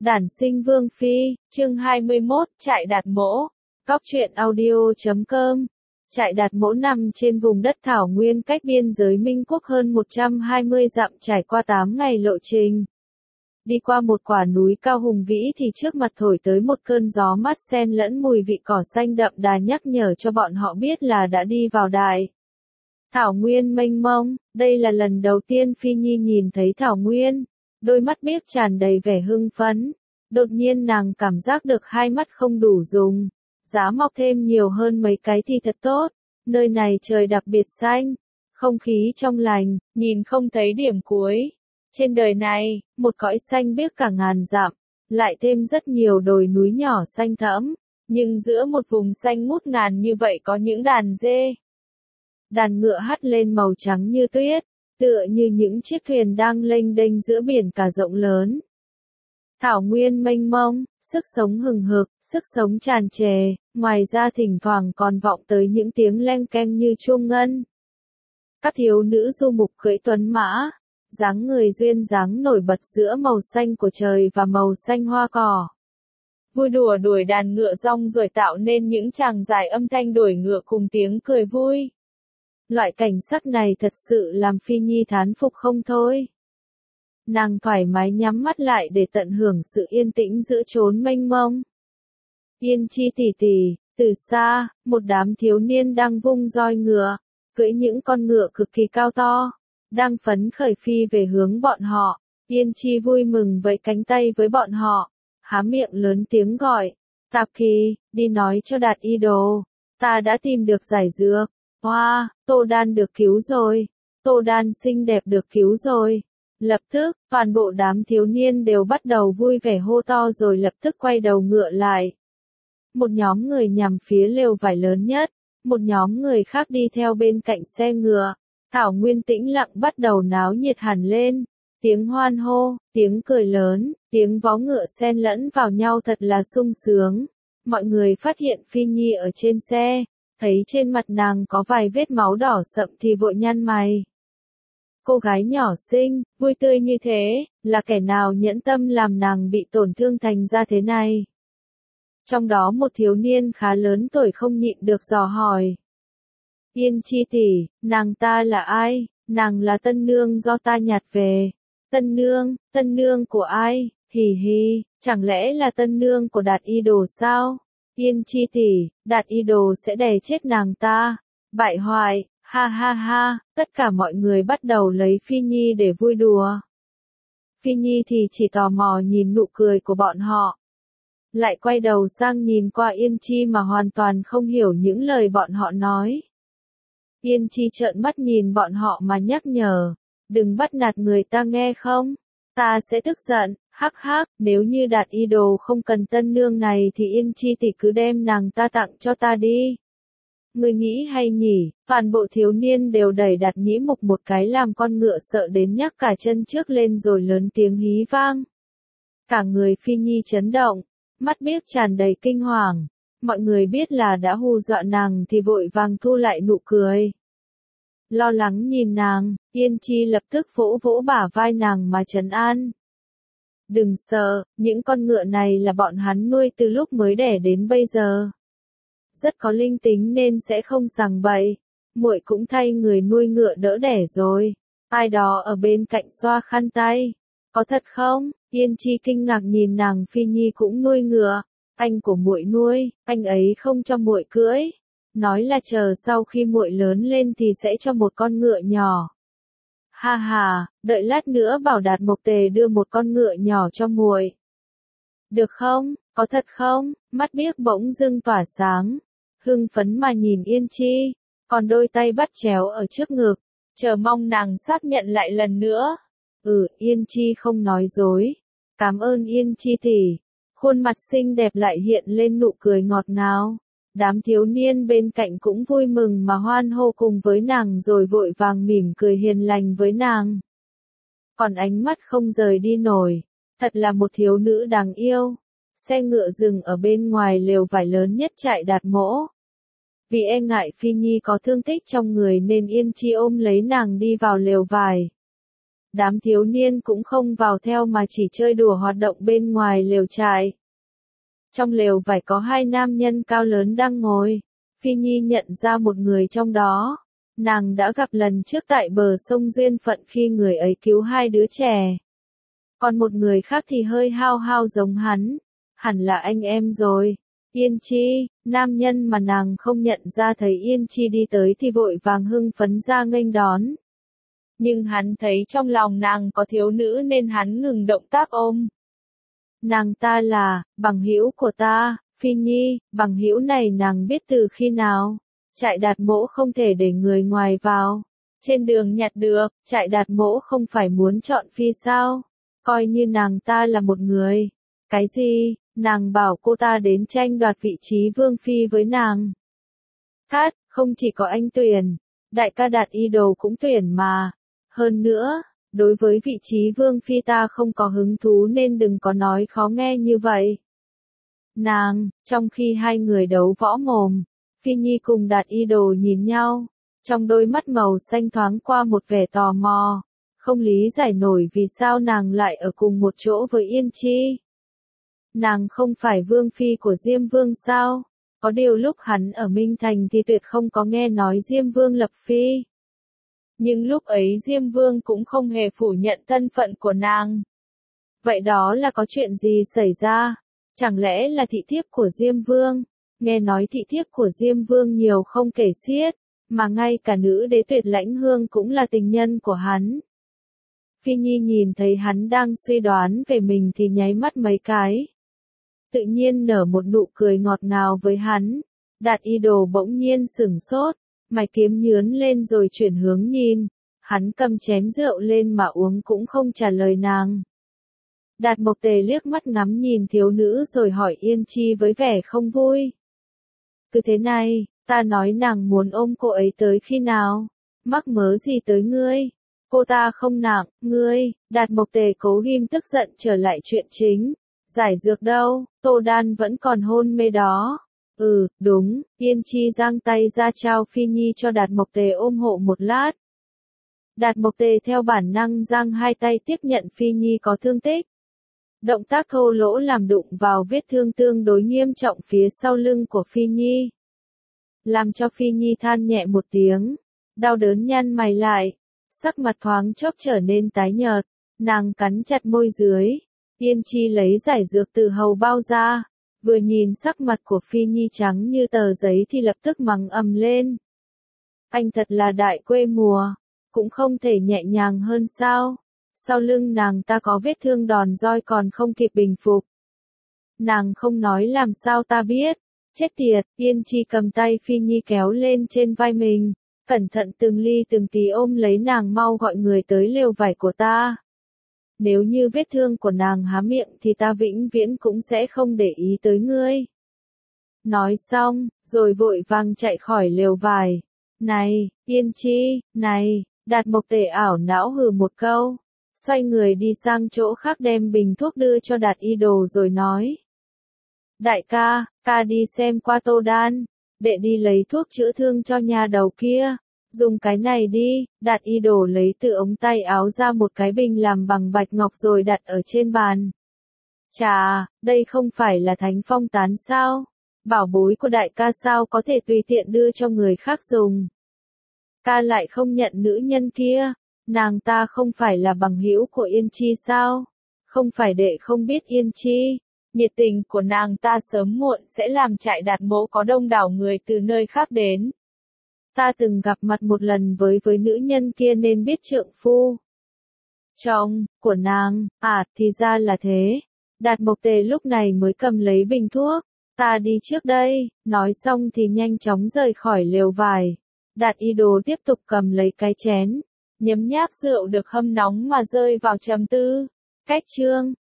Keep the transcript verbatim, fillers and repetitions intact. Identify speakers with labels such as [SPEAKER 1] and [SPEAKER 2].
[SPEAKER 1] Đản sinh Vương Phi, chương hai mươi mốt, trại Đạt Mỗ. Cóc truyện audio chấm com. Trại Đạt Mỗ nằm trên vùng đất thảo nguyên cách biên giới Minh Quốc hơn một trăm hai mươi dặm, trải qua tám ngày lộ trình. Đi qua một quả núi cao hùng vĩ thì trước mặt thổi tới một cơn gió mát xen lẫn mùi vị cỏ xanh đậm đà, nhắc nhở cho bọn họ biết là đã đi vào đại thảo nguyên mênh mông. Đây là lần đầu tiên Phi Nhi nhìn thấy thảo nguyên. Đôi mắt biếc tràn đầy vẻ hưng phấn. Đột nhiên nàng cảm giác được hai mắt không đủ dùng. Giá mọc thêm nhiều hơn mấy cái thì thật tốt. Nơi này trời đặc biệt xanh. Không khí trong lành, nhìn không thấy điểm cuối. Trên đời này, một cõi xanh biếc cả ngàn dặm. Lại thêm rất nhiều đồi núi nhỏ xanh thẫm. Nhưng giữa một vùng xanh ngút ngàn như vậy có những đàn dê. Đàn ngựa hắt lên màu trắng như tuyết. Tựa như những chiếc thuyền đang lênh đênh giữa biển cả rộng lớn. Thảo nguyên mênh mông, sức sống hừng hực, sức sống tràn trề, ngoài ra thỉnh thoảng còn vọng tới những tiếng leng keng như chuông ngân. Các thiếu nữ du mục cưỡi tuấn mã, dáng người duyên dáng nổi bật giữa màu xanh của trời và màu xanh hoa cỏ. Vui đùa đuổi đàn ngựa rong rồi tạo nên những tràng dài âm thanh đuổi ngựa cùng tiếng cười vui. Loại cảnh sắc này thật sự làm Phi Nhi thán phục không thôi. Nàng thoải mái nhắm mắt lại để tận hưởng sự yên tĩnh giữa chốn mênh mông. Yên Chi tỷ tỷ, từ xa, một đám thiếu niên đang vung roi ngựa, cưỡi những con ngựa cực kỳ cao to, đang phấn khởi phi về hướng bọn họ. Yên Chi vui mừng vẫy cánh tay với bọn họ, há miệng lớn tiếng gọi, Tạp Kỳ, đi nói cho Đạt Y Đồ, ta đã tìm được giải dược. Hoa, wow, Tô Đan được cứu rồi, Tô Đan xinh đẹp được cứu rồi. Lập tức, toàn bộ đám thiếu niên đều bắt đầu vui vẻ hô to rồi lập tức quay đầu ngựa lại. Một nhóm người nhằm phía lều vải lớn nhất, một nhóm người khác đi theo bên cạnh xe ngựa. Thảo nguyên tĩnh lặng bắt đầu náo nhiệt hẳn lên. Tiếng hoan hô, tiếng cười lớn, tiếng vó ngựa xen lẫn vào nhau thật là sung sướng. Mọi người phát hiện Phi Nhi ở trên xe. Thấy trên mặt nàng có vài vết máu đỏ sậm thì vội nhăn mày. Cô gái nhỏ xinh, vui tươi như thế, là kẻ nào nhẫn tâm làm nàng bị tổn thương thành ra thế này? Trong đó một thiếu niên khá lớn tuổi không nhịn được dò hỏi. Yên Chi tỷ, nàng ta là ai? Nàng là tân nương do ta nhặt về. Tân nương, tân nương của ai? Hì hì, chẳng lẽ là tân nương của Đạt Y Đồ sao? Yên Chi tỷ, Đạt Y Đồ sẽ đè chết nàng ta. Bại hoại, ha ha ha, tất cả mọi người bắt đầu lấy Phi Nhi để vui đùa. Phi Nhi thì chỉ tò mò nhìn nụ cười của bọn họ. Lại quay đầu sang nhìn qua Yên Chi mà hoàn toàn không hiểu những lời bọn họ nói. Yên Chi trợn mắt nhìn bọn họ mà nhắc nhở, đừng bắt nạt người ta nghe không? Ta sẽ tức giận. Hắc hắc, nếu như Đạt Y Đồ không cần tân nương này thì Yên Chi tỷ cứ đem nàng ta tặng cho ta đi. Người nghĩ hay nhỉ? Toàn bộ thiếu niên đều đẩy Đạt Nhĩ Mục một cái làm con ngựa sợ đến nhắc cả chân trước lên rồi lớn tiếng hí vang. Cả người Phi Nhi chấn động, mắt biếc tràn đầy kinh hoàng. Mọi người biết là đã hù dọa nàng thì vội vàng thu lại nụ cười. Lo lắng nhìn nàng, Yên Chi lập tức vỗ vỗ bả vai nàng mà trấn an. Đừng sợ, những con ngựa này là bọn hắn nuôi từ lúc mới đẻ đến bây giờ. Rất có linh tính nên sẽ không sằng bậy. Muội cũng thay người nuôi ngựa đỡ đẻ rồi. Ai đó ở bên cạnh xoa khăn tay. Có thật không? Yên Chi kinh ngạc nhìn nàng. Phi Nhi cũng nuôi ngựa. Anh của muội nuôi, anh ấy không cho muội cưỡi. Nói là chờ sau khi muội lớn lên thì sẽ cho một con ngựa nhỏ. Ha ha, đợi lát nữa bảo Đạt Mộc Tề đưa một con ngựa nhỏ cho muội. Được không? Có thật không? Mắt biếc bỗng dưng tỏa sáng, hưng phấn mà nhìn Yên Chi, còn đôi tay bắt chéo ở trước ngực, chờ mong nàng xác nhận lại lần nữa. Ừ, Yên Chi không nói dối. Cảm ơn Yên Chi tỷ. Khuôn mặt xinh đẹp lại hiện lên nụ cười ngọt ngào. Đám thiếu niên bên cạnh cũng vui mừng mà hoan hô cùng với nàng rồi vội vàng mỉm cười hiền lành với nàng. Còn ánh mắt không rời đi nổi, thật là một thiếu nữ đáng yêu. Xe ngựa dừng ở bên ngoài lều vải lớn nhất trại Đạt Mỗ. Vì e ngại Phi Nhi có thương tích trong người nên Yên Chi ôm lấy nàng đi vào lều vải. đám thiếu niên cũng không vào theo mà chỉ chơi đùa hoạt động bên ngoài lều trại. Trong lều vải có hai nam nhân cao lớn đang ngồi. Phi Nhi nhận ra một người trong đó. Nàng đã gặp lần trước tại bờ sông duyên phận khi người ấy cứu hai đứa trẻ. Còn một người khác thì hơi hao hao giống hắn. Hẳn là anh em rồi. Yên Chi, nam nhân mà nàng không nhận ra thấy Yên Chi đi tới thì vội vàng hưng phấn ra nghênh đón. Nhưng hắn thấy trong lòng nàng có thiếu nữ nên hắn ngừng động tác ôm. Nàng ta là, bằng hữu của ta, Phi Nhi, bằng hữu này nàng biết từ khi nào. Trại Đạt Mỗ không thể để người ngoài vào. Trên đường nhặt được, Trại Đạt Mỗ không phải muốn chọn Phi sao? Coi như nàng ta là một người. Cái gì, nàng bảo cô ta đến tranh đoạt vị trí vương phi với nàng. Hát, không chỉ có anh tuyển, đại ca Đạt Idol cũng tuyển mà. Hơn nữa, đối với vị trí vương phi ta không có hứng thú nên đừng có nói khó nghe như vậy. Nàng, trong khi hai người đấu võ mồm, Phi Nhi cùng Đạt Idol nhìn nhau, trong đôi mắt màu xanh thoáng qua một vẻ tò mò, không lý giải nổi vì sao nàng lại ở cùng một chỗ với Yên Chi. Nàng không phải vương phi của Diêm Vương sao? Có điều lúc hắn ở Minh Thành thì tuyệt không có nghe nói Diêm Vương lập phi. Nhưng lúc ấy Diêm Vương cũng không hề phủ nhận thân phận của nàng. Vậy đó là có chuyện gì xảy ra? Chẳng lẽ là thị thiếp của Diêm Vương? Nghe nói thị thiếp của Diêm Vương nhiều không kể xiết, mà ngay cả nữ đế Tuyệt Lãnh Hương cũng là tình nhân của hắn. Phi Nhi nhìn thấy hắn đang suy đoán về mình thì nháy mắt mấy cái. Tự nhiên nở một nụ cười ngọt ngào với hắn. Đạt Idol bỗng nhiên sửng sốt, mày kiếm nhướn lên rồi chuyển hướng nhìn. Hắn cầm chén rượu lên mà uống cũng không trả lời nàng. Đạt Mộc Tề liếc mắt ngắm nhìn thiếu nữ rồi hỏi Yên Chi với vẻ không vui. Cứ thế này, ta nói nàng muốn ôm cô ấy tới khi nào? Mắc mớ gì tới ngươi? Cô ta không nặng, ngươi. Đạt Mộc Tề cố ghim tức giận trở lại chuyện chính. Giải dược đâu, Tô Đan vẫn còn hôn mê đó. Ừ, đúng, Yên Chi giang tay ra trao Phi Nhi cho Đạt Mộc Tề ôm hộ một lát. Đạt Mộc Tề theo bản năng giang hai tay tiếp nhận Phi Nhi có thương tích. Động tác thô lỗ làm đụng vào vết thương tương đối nghiêm trọng phía sau lưng của Phi Nhi. Làm cho Phi Nhi than nhẹ một tiếng, đau đớn nhăn mày lại, sắc mặt thoáng chốc trở nên tái nhợt, nàng cắn chặt môi dưới. Yên Chi lấy giải dược từ hầu bao ra, vừa nhìn sắc mặt của Phi Nhi trắng như tờ giấy thì lập tức mắng ầm lên. Anh thật là đại quê mùa, cũng không thể nhẹ nhàng hơn sao? Sau lưng nàng ta có vết thương đòn roi còn không kịp bình phục. Nàng không nói làm sao ta biết, chết tiệt. Yên Chi cầm tay Phi Nhi kéo lên trên vai mình, cẩn thận từng ly từng tí ôm lấy nàng, mau gọi người tới lều vải của ta. Nếu như vết thương của nàng há miệng thì ta vĩnh viễn cũng sẽ không để ý tới ngươi. Nói xong, rồi vội vàng chạy khỏi lều vải. Này, Yên Chi, này, Đạt Mộc Tề ảo não hừ một câu. Xoay người đi sang chỗ khác đem bình thuốc đưa cho Đạt Idol rồi nói. Đại ca, ca đi xem qua Tô Đan, đệ đi lấy thuốc chữa thương cho nhà đầu kia. Dùng cái này đi. Đạt Idol lấy từ ống tay áo ra một cái bình làm bằng bạch ngọc rồi đặt ở trên bàn. Chà, đây không phải là thánh phong tán sao? Bảo bối của đại ca sao có thể tùy tiện đưa cho người khác dùng? Ca lại không nhận nữ nhân kia. Nàng ta không phải là bằng hữu của Yên Chi sao? Không phải đệ không biết Yên Chi. Nhiệt tình của nàng ta sớm muộn sẽ làm Trại Đạt Mỗ có đông đảo người từ nơi khác đến. Ta từng gặp mặt một lần với với nữ nhân kia nên biết trượng phu chồng của nàng. À, thì ra là thế. Đạt Mộc Tề lúc này mới cầm lấy bình thuốc. Ta đi trước đây. Nói xong thì nhanh chóng rời khỏi lều vải. Đạt Idol tiếp tục cầm lấy cái chén, nhấm nháp rượu được hâm nóng mà rơi vào trầm tư. Cách chương